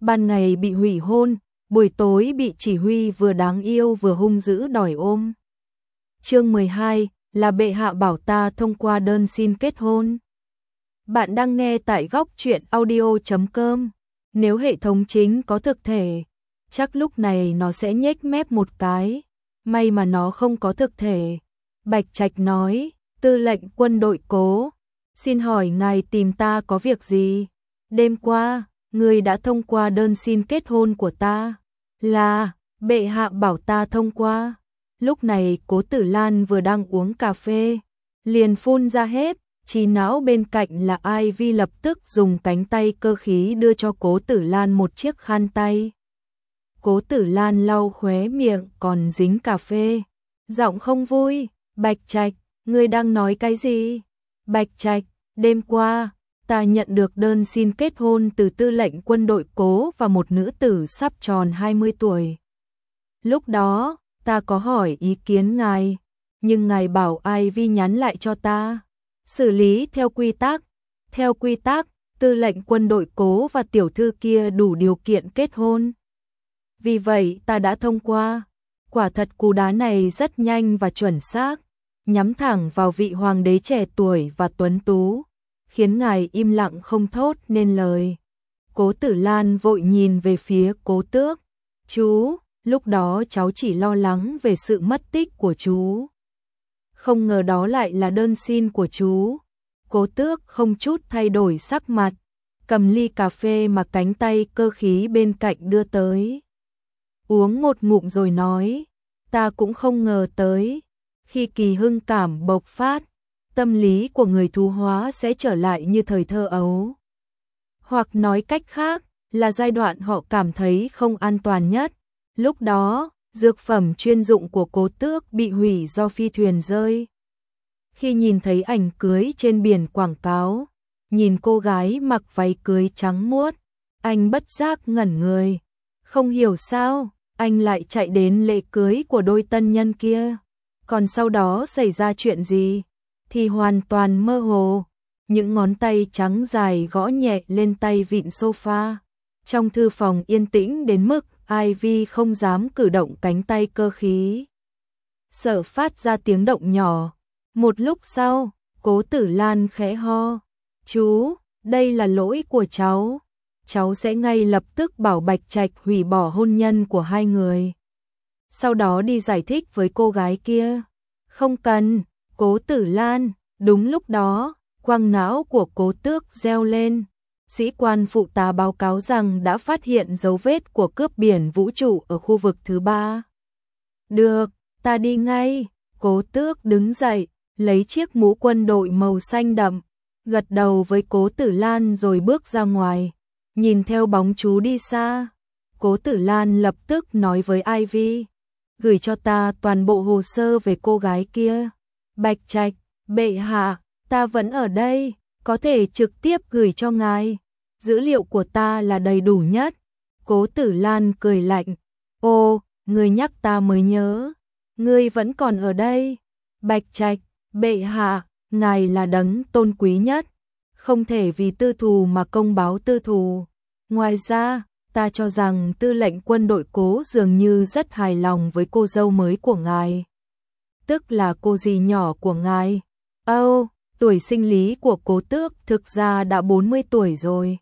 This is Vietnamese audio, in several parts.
ban ngày bị hủy hôn, buổi tối bị chỉ huy vừa đáng yêu vừa hung dữ đòi ôm. Chương 12 là bệ hạ bảo ta thông qua đơn xin kết hôn. Bạn đang nghe tại góc truyện audio.com. Nếu hệ thống chính có thực thể, chắc lúc này nó sẽ nhếch mép một cái. May mà nó không có thực thể. Bạch Trạch nói, tư lệnh quân đội Cố, xin hỏi ngài tìm ta có việc gì? Đêm qua, người đã thông qua đơn xin kết hôn của ta. Là, bệ hạ bảo ta thông qua. Lúc này Cố Tử Lan vừa đang uống cà phê, liền phun ra hết, trí não bên cạnh là Ivy lập tức dùng cánh tay cơ khí đưa cho Cố Tử Lan một chiếc khăn tay. Cố Tử Lan lau khóe miệng còn dính cà phê, giọng không vui, Bạch Trạch, ngươi đang nói cái gì? Bạch Trạch, đêm qua, ta nhận được đơn xin kết hôn từ tư lệnh quân đội Cố và một nữ tử sắp tròn 20 tuổi. Lúc đó, ta có hỏi ý kiến ngài, nhưng ngài bảo Ivy nhắn lại cho ta. Xử lý theo quy tắc. Theo quy tắc, tư lệnh quân đội Cố và tiểu thư kia đủ điều kiện kết hôn. Vì vậy ta đã thông qua. Quả thật cú đá này rất nhanh và chuẩn xác, nhắm thẳng vào vị hoàng đế trẻ tuổi và tuấn tú, khiến ngài im lặng không thốt nên lời. Cố Tử Lan vội nhìn về phía Cố Tước. Chú, lúc đó cháu chỉ lo lắng về sự mất tích của chú. Không ngờ đó lại là đơn xin của chú. Cố Tước không chút thay đổi sắc mặt, cầm ly cà phê mà cánh tay cơ khí bên cạnh đưa tới. Uống một ngụm rồi nói, ta cũng không ngờ tới, khi kỳ hưng cảm bộc phát, tâm lý của người thú hóa sẽ trở lại như thời thơ ấu. Hoặc nói cách khác, là giai đoạn họ cảm thấy không an toàn nhất. Lúc đó, dược phẩm chuyên dụng của Cố Tước bị hủy do phi thuyền rơi. Khi nhìn thấy ảnh cưới trên biển quảng cáo, nhìn cô gái mặc váy cưới trắng muốt, anh bất giác ngẩn người. Không hiểu sao, anh lại chạy đến lễ cưới của đôi tân nhân kia. Còn sau đó xảy ra chuyện gì, thì hoàn toàn mơ hồ. Những ngón tay trắng dài gõ nhẹ lên tay vịn sofa. Trong thư phòng yên tĩnh đến mức Ivy không dám cử động cánh tay cơ khí, sợ phát ra tiếng động nhỏ. Một lúc sau, Cố Tử Lan khẽ ho. Chú, đây là lỗi của cháu. Cháu sẽ ngay lập tức bảo Bạch Trạch hủy bỏ hôn nhân của hai người. Sau đó đi giải thích với cô gái kia. Không cần, Cố Tử Lan. Đúng lúc đó, quang não của Cố Tước reo lên. Sĩ quan phụ tá báo cáo rằng đã phát hiện dấu vết của cướp biển vũ trụ ở khu vực thứ 3. Được, ta đi ngay. Cố Tước đứng dậy, lấy chiếc mũ quân đội màu xanh đậm, gật đầu với Cố Tử Lan rồi bước ra ngoài, nhìn theo bóng chú đi xa. Cố Tử Lan lập tức nói với Ivy, gửi cho ta toàn bộ hồ sơ về cô gái kia. Bạch Trạch, bệ hạ, ta vẫn ở đây, có thể trực tiếp gửi cho ngài. Dữ liệu của ta là đầy đủ nhất. Cố Tử Lan cười lạnh. Ô, ngươi nhắc ta mới nhớ. Ngươi vẫn còn ở đây. Bạch Trạch, bệ hạ, ngài là đấng tôn quý nhất. Không thể vì tư thù mà công báo tư thù. Ngoài ra, ta cho rằng tư lệnh quân đội Cố dường như rất hài lòng với cô dâu mới của ngài. Tức là cô dì nhỏ của ngài. Tuổi sinh lý của Cố Tước thực ra đã 40 tuổi rồi.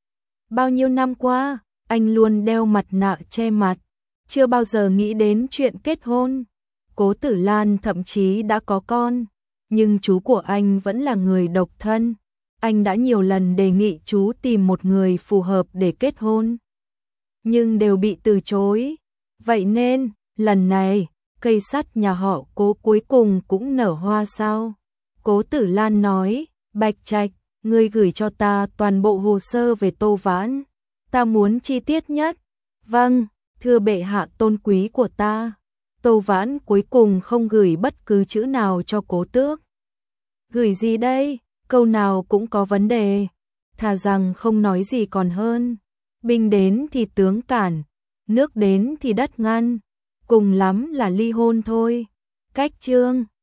Bao nhiêu năm qua, anh luôn đeo mặt nạ che mặt, chưa bao giờ nghĩ đến chuyện kết hôn. Cố Tử Lan thậm chí đã có con, nhưng chú của anh vẫn là người độc thân. Anh đã nhiều lần đề nghị chú tìm một người phù hợp để kết hôn, nhưng đều bị từ chối. Vậy nên, lần này, cây sắt nhà họ Cố cuối cùng cũng nở hoa sao? Cố Tử Lan nói, Bạch Trạch, ngươi gửi cho ta toàn bộ hồ sơ về Tô Vãn. Ta muốn chi tiết nhất. Vâng, thưa bệ hạ tôn quý của ta. Tô Vãn cuối cùng không gửi bất cứ chữ nào cho Cố Tước. Gửi gì đây? Câu nào cũng có vấn đề. Thà rằng không nói gì còn hơn. Binh đến thì tướng cản, nước đến thì đất ngăn. Cùng lắm là ly hôn thôi. Cách chương